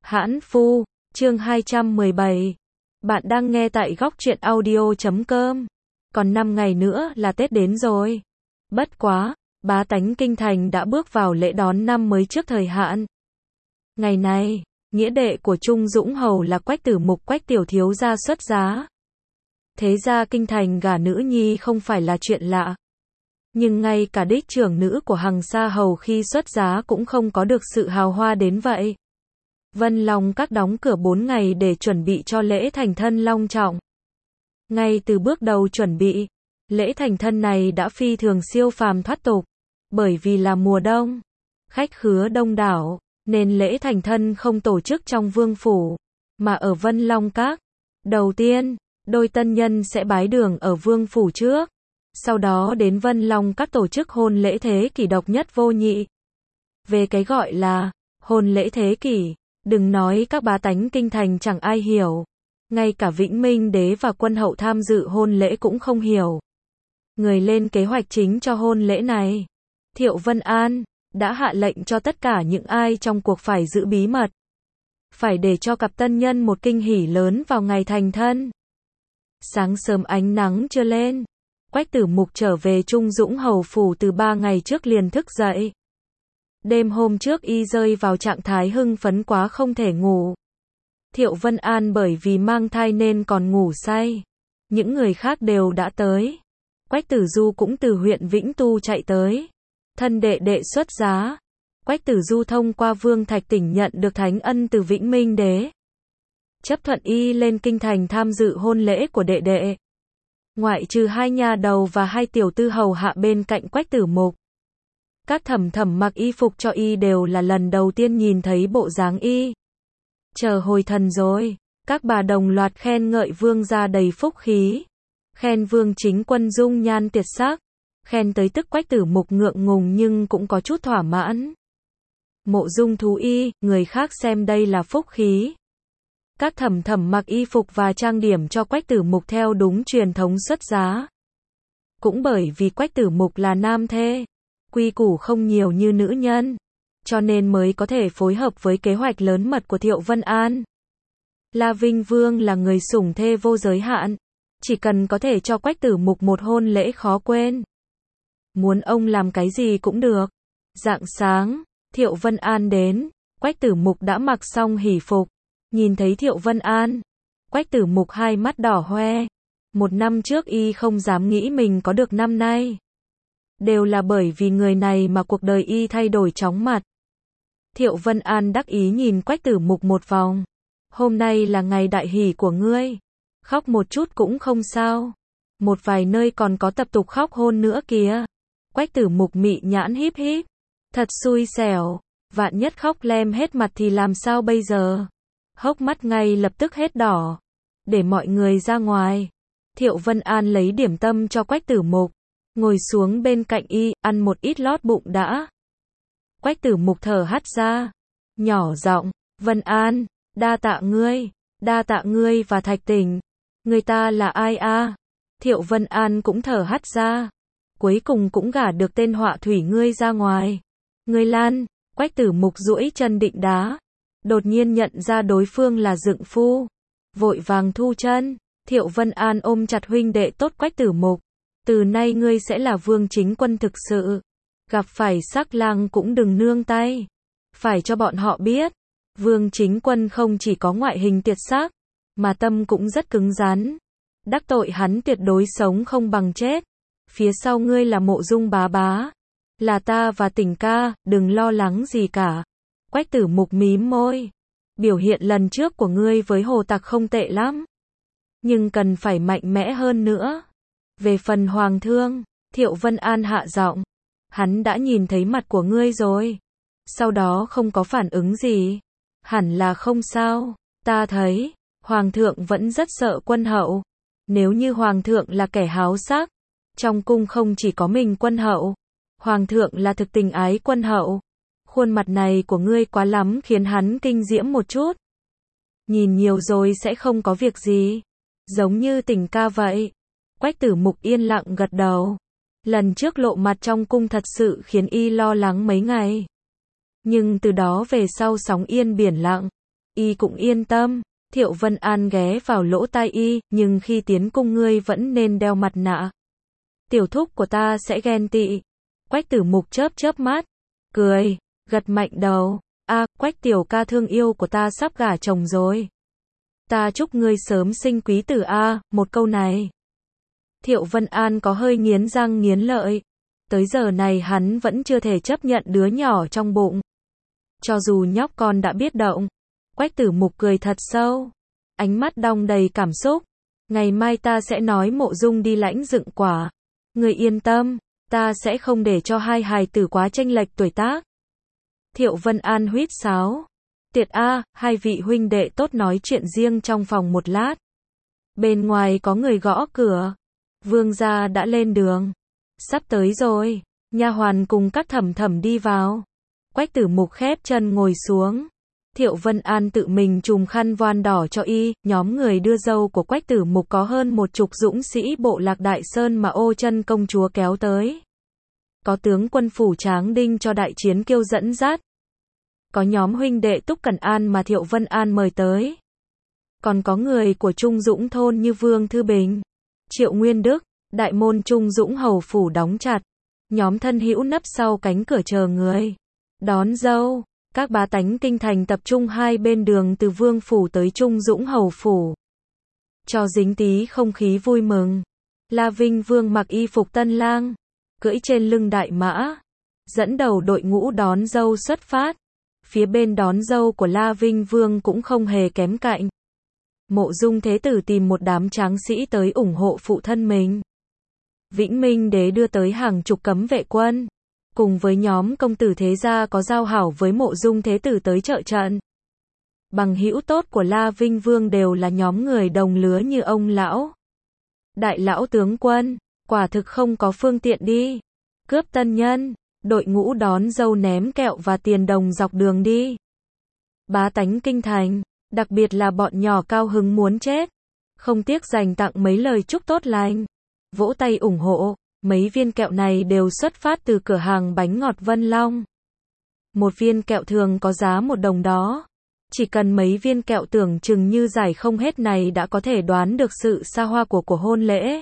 Hãn Phu, chương 217. Bạn đang nghe tại góc truyện audio.com. Còn 5 ngày nữa là Tết đến rồi. Bất quá, bá tánh kinh thành đã bước vào lễ đón năm mới trước thời hạn. Ngày này, nghĩa đệ của Trung Dũng Hầu là Quách Tử Mục Quách tiểu thiếu gia xuất giá. Thế ra kinh thành gả nữ nhi không phải là chuyện lạ. Nhưng ngay cả đích trưởng nữ của Hằng Sa Hầu khi xuất giá cũng không có được sự hào hoa đến vậy. Vân Long Các đóng cửa 4 ngày để chuẩn bị cho lễ thành thân long trọng. Ngay từ bước đầu chuẩn bị, lễ thành thân này đã phi thường siêu phàm thoát tục. Bởi vì là mùa đông, khách khứa đông đảo, nên lễ thành thân không tổ chức trong vương phủ, mà ở Vân Long Các. Đầu tiên, đôi tân nhân sẽ bái đường ở vương phủ trước. Sau đó đến Vân Long Các tổ chức hôn lễ thế kỷ độc nhất vô nhị. Về cái gọi là hôn lễ thế kỷ, đừng nói các bá tánh kinh thành chẳng ai hiểu. Ngay cả Vĩnh Minh Đế và quân hậu tham dự hôn lễ cũng không hiểu. Người lên kế hoạch chính cho hôn lễ này, Thiệu Vân An, đã hạ lệnh cho tất cả những ai trong cuộc phải giữ bí mật. Phải để cho cặp tân nhân một kinh hỉ lớn vào ngày thành thân. Sáng sớm ánh nắng chưa lên, Quách Tử Mục trở về Trung Dũng Hầu phủ từ 3 ngày trước liền thức dậy. Đêm hôm trước y rơi vào trạng thái hưng phấn quá không thể ngủ. Thiệu Vân An bởi vì mang thai nên còn ngủ say. Những người khác đều đã tới. Quách Tử Du cũng từ huyện Vĩnh Tu chạy tới. Thân đệ đệ xuất giá. Quách Tử Du thông qua Vương Thạch Tỉnh nhận được thánh ân từ Vĩnh Minh Đế. Chấp thuận y lên kinh thành tham dự hôn lễ của đệ đệ. Ngoại trừ 2 nha đầu và 2 tiểu tư hầu hạ bên cạnh Quách Tử Mục. Các thẩm thẩm mặc y phục cho y đều là lần đầu tiên nhìn thấy bộ dáng y. Chờ hồi thần rồi, các bà đồng loạt khen ngợi vương gia đầy phúc khí. Khen vương chính quân dung nhan tuyệt sắc. Khen tới tức Quách Tử Mục ngượng ngùng nhưng cũng có chút thỏa mãn. Mộ dung thú y, người khác xem đây là phúc khí. Các thẩm thẩm mặc y phục và trang điểm cho Quách Tử Mục theo đúng truyền thống xuất giá. Cũng bởi vì Quách Tử Mục là nam thê, quy củ không nhiều như nữ nhân, cho nên mới có thể phối hợp với kế hoạch lớn mật của Thiệu Vân An. La Vinh Vương là người sủng thê vô giới hạn, chỉ cần có thể cho Quách Tử Mục một hôn lễ khó quên. Muốn ông làm cái gì cũng được. Rạng sáng, Thiệu Vân An đến, Quách Tử Mục đã mặc xong hỉ phục. Nhìn thấy Thiệu Vân An, Quách Tử Mục hai mắt đỏ hoe. 1 năm trước y không dám nghĩ mình có được năm nay. Đều là bởi vì người này mà cuộc đời y thay đổi chóng mặt. Thiệu Vân An đắc ý nhìn Quách Tử Mục một vòng. Hôm nay là ngày đại hỷ của ngươi. Khóc một chút cũng không sao. Một vài nơi còn có tập tục khóc hôn nữa kìa. Quách Tử Mục mị nhãn híp híp. Thật xui xẻo. Vạn nhất khóc lem hết mặt thì làm sao bây giờ? Hốc mắt ngay lập tức hết đỏ. Để mọi người ra ngoài. Thiệu Vân An lấy điểm tâm cho Quách Tử Mục. Ngồi xuống bên cạnh y, ăn một ít lót bụng đã. Quách Tử Mục thở hắt ra. Nhỏ giọng, Vân An, đa tạ ngươi và Thạch Tỉnh. Người ta là ai a? Thiệu Vân An cũng thở hắt ra. Cuối cùng cũng gả được tên họa thủy ngươi ra ngoài. Ngươi lan, Quách Tử Mục duỗi chân định đá. Đột nhiên nhận ra đối phương là Dượng Phu. Vội vàng thu chân. Thiệu Vân An ôm chặt huynh đệ tốt Quách Tử Mục. Từ nay ngươi sẽ là vương chính quân thực sự. Gặp phải sắc lang cũng đừng nương tay. Phải cho bọn họ biết. Vương chính quân không chỉ có ngoại hình tuyệt sắc, mà tâm cũng rất cứng rắn. Đắc tội hắn tuyệt đối sống không bằng chết. Phía sau ngươi là Mộ Dung bá bá. Là ta và Tỉnh ca, đừng lo lắng gì cả. Quách Tử Mục mím môi. Biểu hiện lần trước của ngươi với Hồ Tặc không tệ lắm. Nhưng cần phải mạnh mẽ hơn nữa. Về phần Hoàng thương, Thiệu Vân An hạ giọng. Hắn đã nhìn thấy mặt của ngươi rồi. Sau đó không có phản ứng gì. Hẳn là không sao. Ta thấy, Hoàng thượng vẫn rất sợ quân hậu. Nếu như Hoàng thượng là kẻ háo sắc, trong cung không chỉ có mình quân hậu. Hoàng thượng là thực tình ái quân hậu. Khuôn mặt này của ngươi quá lắm khiến hắn kinh diễm một chút. Nhìn nhiều rồi sẽ không có việc gì. Giống như Tỉnh ca vậy. Quách Tử Mục yên lặng gật đầu. Lần trước lộ mặt trong cung thật sự khiến y lo lắng mấy ngày. Nhưng từ đó về sau sóng yên biển lặng. y cũng yên tâm. Thiệu Vân An ghé vào lỗ tai y, nhưng khi tiến cung ngươi vẫn nên đeo mặt nạ. Tiểu thúc của ta sẽ ghen tị. Quách Tử Mục chớp chớp mắt, cười, gật mạnh đầu. Quách tiểu ca thương yêu của ta sắp gả chồng rồi. Ta chúc ngươi sớm sinh quý tử một câu này. Thiệu Vân An có hơi nghiến răng nghiến lợi. Tới giờ này hắn vẫn chưa thể chấp nhận đứa nhỏ trong bụng. Cho dù nhóc con đã biết động. Quách Tử Mục cười thật sâu. Ánh mắt đong đầy cảm xúc. Ngày mai ta sẽ nói Mộ Dung đi lãnh dựng quả. Ngươi yên tâm, ta sẽ không để cho hai hài tử quá chênh lệch tuổi tác. Thiệu Vân An huýt sáo. Tiệt hai vị huynh đệ tốt nói chuyện riêng trong phòng một lát. Bên ngoài có người gõ cửa. Vương gia đã lên đường. Sắp tới rồi. Nha hoàn cùng các thẩm thẩm đi vào. Quách Tử Mục khép chân ngồi xuống. Thiệu Vân An tự mình trùm khăn voan đỏ cho y. Nhóm người đưa dâu của Quách Tử Mục có hơn 10 dũng sĩ bộ lạc Đại Sơn mà Ô Chân công chúa kéo tới. Có tướng quân phủ Tráng Đinh cho đại chiến kiêu dẫn dắt. Có nhóm huynh đệ Túc Cẩn An mà Thiệu Vân An mời tới. Còn có người của Trung Dũng thôn như Vương Thư Bình, Triệu Nguyên Đức. Đại môn Trung Dũng hầu phủ đóng chặt. Nhóm thân hữu nấp sau cánh cửa chờ người đón dâu. Các bá tánh kinh thành tập trung hai bên đường từ Vương phủ tới Trung Dũng hầu phủ. Cho dính tí không khí vui mừng. La Vinh Vương mặc y phục tân lang, cưỡi trên lưng đại mã, dẫn đầu đội ngũ đón dâu xuất phát. Phía bên đón dâu của La Vinh Vương cũng không hề kém cạnh. Mộ Dung Thế Tử tìm một đám tráng sĩ tới ủng hộ phụ thân mình. Vĩnh Minh Đế đưa tới hàng chục cấm vệ quân. Cùng với nhóm công tử thế gia có giao hảo với Mộ Dung Thế Tử tới trợ trận. Bằng hữu tốt của La Vinh Vương đều là nhóm người đồng lứa như ông lão. Đại lão tướng quân, quả thực không có phương tiện đi. Cướp tân nhân, đội ngũ đón dâu ném kẹo và tiền đồng dọc đường đi. Bá tánh kinh thành, đặc biệt là bọn nhỏ cao hứng muốn chết. Không tiếc dành tặng mấy lời chúc tốt lành. Vỗ tay ủng hộ. Mấy viên kẹo này đều xuất phát từ cửa hàng bánh ngọt Vân Long. Một viên kẹo thường có giá 1 đồng đó. Chỉ cần mấy viên kẹo tưởng chừng như giải không hết này đã có thể đoán được sự xa hoa của hôn lễ.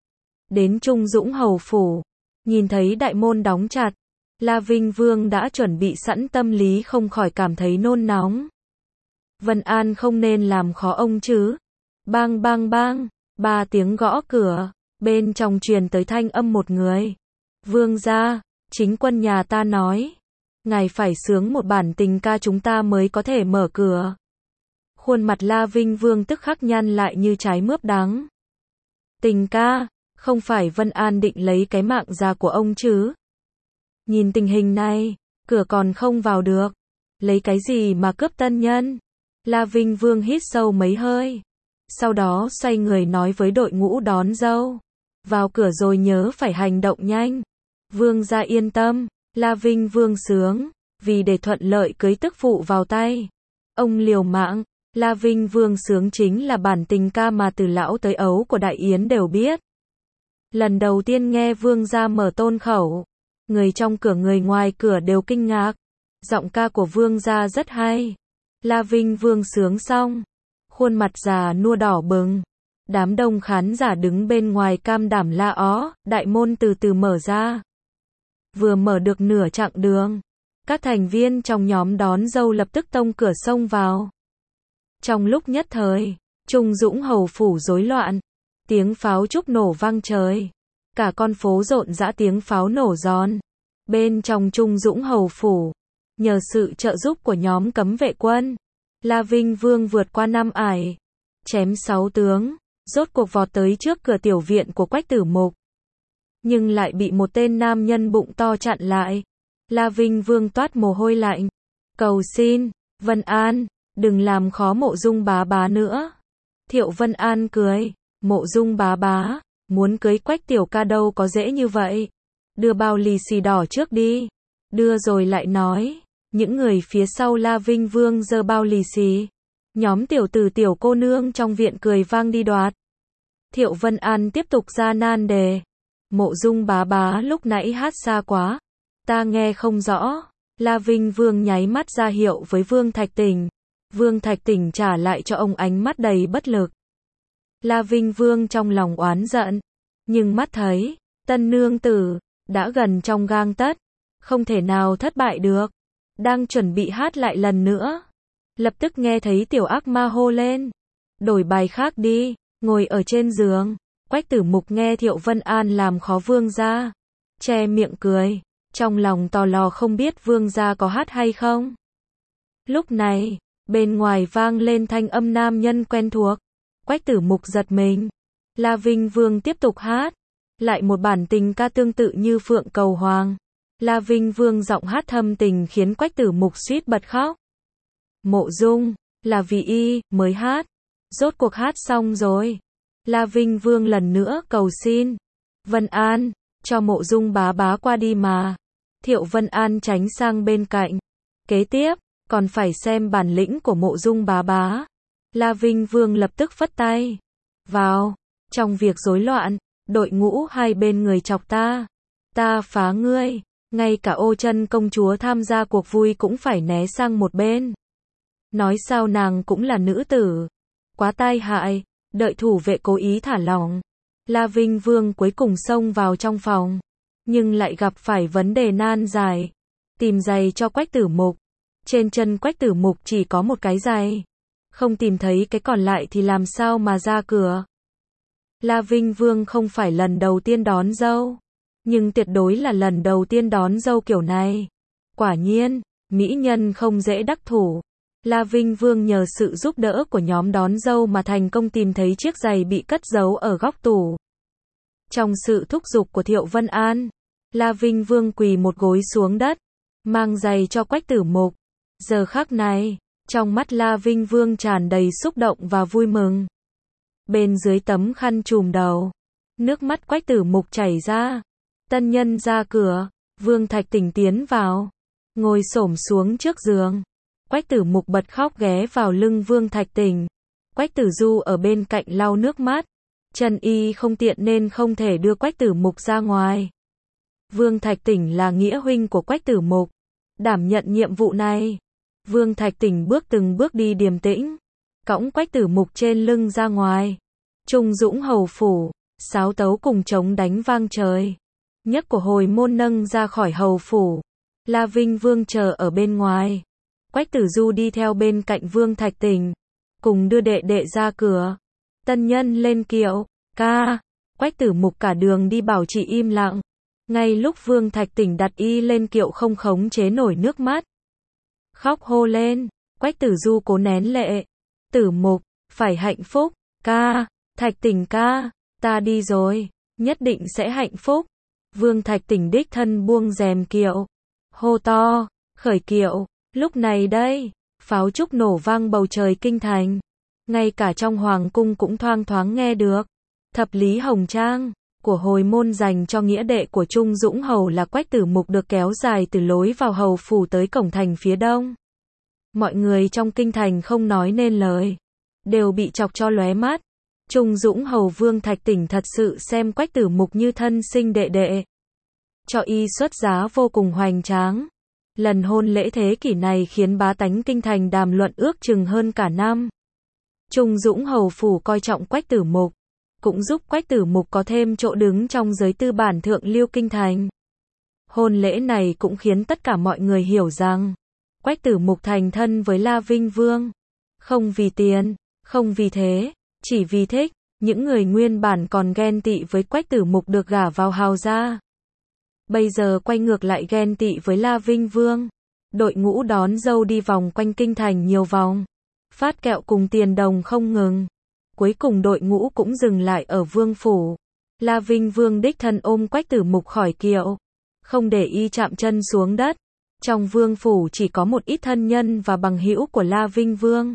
Đến Trung Dũng hầu phủ, nhìn thấy đại môn đóng chặt, La Vinh Vương đã chuẩn bị sẵn tâm lý không khỏi cảm thấy nôn nóng. Vân An không nên làm khó ông chứ. Bang bang bang, 3 tiếng gõ cửa. Bên trong truyền tới thanh âm một người. Vương gia, chính quân nhà ta nói. Ngài phải sướng một bản tình ca chúng ta mới có thể mở cửa. Khuôn mặt La Vinh Vương tức khắc nhăn lại như trái mướp đắng. Tình ca, không phải Vân An định lấy cái mạng già của ông chứ? Nhìn tình hình này, cửa còn không vào được. Lấy cái gì mà cướp tân nhân? La Vinh Vương hít sâu mấy hơi. Sau đó xoay người nói với đội ngũ đón dâu. Vào cửa rồi nhớ phải hành động nhanh. Vương gia yên tâm. La Vinh Vương sướng. Vì để thuận lợi cưới tức phụ vào tay. Ông liều mạng. La Vinh Vương sướng chính là bản tình ca mà từ lão tới ấu của Đại Yến đều biết. Lần đầu tiên nghe Vương gia mở tôn khẩu. Người trong cửa người ngoài cửa đều kinh ngạc. Giọng ca của Vương gia rất hay. La Vinh Vương sướng xong. Khuôn mặt già nua đỏ bừng. Đám đông khán giả đứng bên ngoài cam đảm la ó, đại môn từ từ mở ra. Vừa mở được nửa chặng đường, các thành viên trong nhóm đón dâu lập tức tông cửa xông vào. Trong lúc nhất thời, Trung Dũng hầu phủ rối loạn, tiếng pháo trúc nổ vang trời. Cả con phố rộn rã tiếng pháo nổ giòn. Bên trong Trung Dũng hầu phủ, nhờ sự trợ giúp của nhóm cấm vệ quân, La Vinh Vương vượt qua 5 ải, chém 6 tướng. Rốt cuộc vọt tới trước cửa tiểu viện của Quách Tử Mục. Nhưng lại bị một tên nam nhân bụng to chặn lại. La Vinh Vương toát mồ hôi lạnh. Cầu xin, Vân An, đừng làm khó Mộ Dung bá bá nữa. Thiệu Vân An cười. Mộ Dung bá bá, muốn cưới Quách tiểu ca đâu có dễ như vậy. Đưa bao lì xì đỏ trước đi. Đưa rồi lại nói. Những người phía sau La Vinh Vương giơ bao lì xì. Nhóm tiểu tử tiểu cô nương trong viện cười vang đi đoạt. Thiệu Vân An tiếp tục ra nan đề. Mộ Dung bá bá lúc nãy hát xa quá. Ta nghe không rõ. La Vinh Vương nháy mắt ra hiệu với Vương Thạch Tình. Vương Thạch Tỉnh trả lại cho ông ánh mắt đầy bất lực. La Vinh Vương trong lòng oán giận, nhưng mắt thấy, tân nương tử, đã gần trong gang tấc, không thể nào thất bại được. Đang chuẩn bị hát lại lần nữa. Lập tức nghe thấy tiểu ác ma hô lên. Đổi bài khác đi, ngồi ở trên giường. Quách Tử Mục nghe Thiệu Vân An làm khó vương gia, che miệng cười, trong lòng tò lò không biết vương gia có hát hay không. Lúc này, bên ngoài vang lên thanh âm nam nhân quen thuộc. Quách Tử Mục giật mình. La Vinh Vương tiếp tục hát, lại một bản tình ca tương tự như Phượng Cầu Hoàng. La Vinh Vương giọng hát thâm tình khiến Quách Tử Mục suýt bật khóc. Mộ Dung, là vì y mới hát. Rốt cuộc hát xong rồi. La Vinh Vương lần nữa cầu xin. Vân An, cho Mộ Dung bá bá qua đi mà. Thiệu Vân An tránh sang bên cạnh. Kế tiếp, còn phải xem bản lĩnh của Mộ Dung bá bá. La Vinh Vương lập tức phất tay. Vào, trong việc rối loạn, đội ngũ hai bên người chọc ta. Ta phá ngươi. Ngay cả Ô Chân công chúa tham gia cuộc vui cũng phải né sang một bên. Nói sao nàng cũng là nữ tử. Quá tai hại. Đợi thủ vệ cố ý thả lỏng. La Vinh Vương cuối cùng xông vào trong phòng. Nhưng lại gặp phải vấn đề nan giải. Tìm giày cho Quách Tử Mục. Trên chân Quách Tử Mục chỉ có một cái giày. Không tìm thấy cái còn lại thì làm sao mà ra cửa. La Vinh Vương không phải lần đầu tiên đón dâu. Nhưng tuyệt đối là lần đầu tiên đón dâu kiểu này. Quả nhiên, mỹ nhân không dễ đắc thủ. La Vinh Vương nhờ sự giúp đỡ của nhóm đón dâu mà thành công tìm thấy chiếc giày bị cất giấu ở góc tủ. Trong sự thúc giục của Thiệu Vân An, La Vinh Vương quỳ một gối xuống đất, mang giày cho Quách Tử Mục. Giờ khắc này, trong mắt La Vinh Vương tràn đầy xúc động và vui mừng. Bên dưới tấm khăn trùm đầu, nước mắt Quách Tử Mục chảy ra. Tân nhân ra cửa, Vương Thạch Tỉnh tiến vào, ngồi xổm xuống trước giường. Quách Tử Mục bật khóc ghé vào lưng Vương Thạch Tỉnh. Quách Tử Du ở bên cạnh lau nước mắt. Chân y không tiện nên không thể đưa Quách Tử Mục ra ngoài. Vương Thạch Tỉnh là nghĩa huynh của Quách Tử Mục, đảm nhận nhiệm vụ này. Vương Thạch Tỉnh bước từng bước đi điềm tĩnh, cõng Quách Tử Mục trên lưng ra ngoài. Trung Dũng hầu phủ, sáo tấu cùng trống đánh vang trời. Nhấc của hồi môn nâng ra khỏi hầu phủ. La Vinh Vương chờ ở bên ngoài. Quách Tử Du đi theo bên cạnh Vương Thạch Tỉnh, cùng đưa đệ đệ ra cửa. Tân nhân lên kiệu, ca. Quách Tử Mục cả đường đi bảo chị im lặng. Ngay lúc Vương Thạch Tỉnh đặt y lên kiệu không khống chế nổi nước mắt, khóc hô lên. Quách Tử Du cố nén lệ. Tử Mục, phải hạnh phúc, ca. Thạch Tỉnh ca, ta đi rồi, nhất định sẽ hạnh phúc. Vương Thạch Tỉnh đích thân buông rèm kiệu, hô to, khởi kiệu. Lúc này đây, pháo trúc nổ vang bầu trời kinh thành. Ngay cả trong hoàng cung cũng thoang thoáng nghe được. Thập lý hồng trang của hồi môn dành cho nghĩa đệ của Trung Dũng hầu là Quách Tử Mục được kéo dài từ lối vào hầu phủ tới cổng thành phía đông. Mọi người trong kinh thành không nói nên lời, đều bị chọc cho lóe mắt. Trung Dũng hầu Vương Thạch Tỉnh thật sự xem Quách Tử Mục như thân sinh đệ đệ, cho y xuất giá vô cùng hoành tráng. Lần hôn lễ thế kỷ này khiến bá tánh kinh thành đàm luận ước chừng hơn cả năm. Trung Dũng hầu phủ coi trọng Quách Tử Mục, cũng giúp Quách Tử Mục có thêm chỗ đứng trong giới tư bản thượng lưu kinh thành. Hôn lễ này cũng khiến tất cả mọi người hiểu rằng, Quách Tử Mục thành thân với La Vinh Vương. Không vì tiền, không vì thế, chỉ vì thích. Những người nguyên bản còn ghen tị với Quách Tử Mục được gả vào hào gia, bây giờ quay ngược lại ghen tị với La Vinh Vương. Đội ngũ đón dâu đi vòng quanh kinh thành nhiều vòng, phát kẹo cùng tiền đồng không ngừng. Cuối cùng đội ngũ cũng dừng lại ở vương phủ. La Vinh Vương đích thân ôm Quách Tử Mục khỏi kiệu, không để y chạm chân xuống đất. Trong vương phủ chỉ có một ít thân nhân và bằng hữu của La Vinh Vương.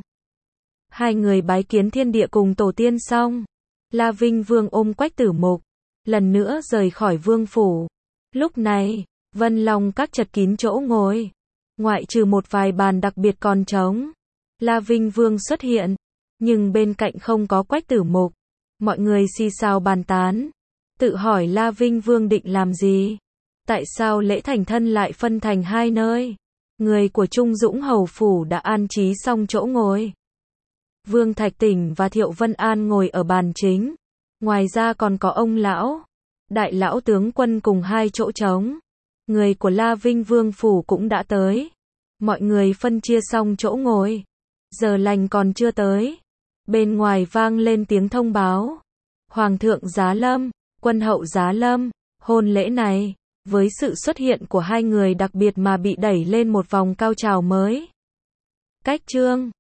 Hai người bái kiến thiên địa cùng tổ tiên xong, La Vinh Vương ôm Quách Tử Mục, lần nữa rời khỏi vương phủ. Lúc này, Vân Long các chật kín chỗ ngồi, ngoại trừ một vài bàn đặc biệt còn trống. La Vinh Vương xuất hiện, nhưng bên cạnh không có Quách Tử Mục. Mọi người xì xào bàn tán, tự hỏi La Vinh Vương định làm gì? Tại sao lễ thành thân lại phân thành hai nơi? người của Trung Dũng Hầu Phủ đã an trí xong chỗ ngồi. Vương Thạch Tỉnh và Thiệu Vân An ngồi ở bàn chính. Ngoài ra còn có ông lão, đại lão tướng quân cùng 2 chỗ trống. Người của La Vinh Vương Phủ cũng đã tới. Mọi người phân chia xong chỗ ngồi. Giờ lành còn chưa tới. Bên ngoài vang lên tiếng thông báo. Hoàng thượng giá lâm, quân hậu giá lâm. Hôn lễ này, với sự xuất hiện của 2 người đặc biệt mà bị đẩy lên một vòng cao trào mới. Cách chương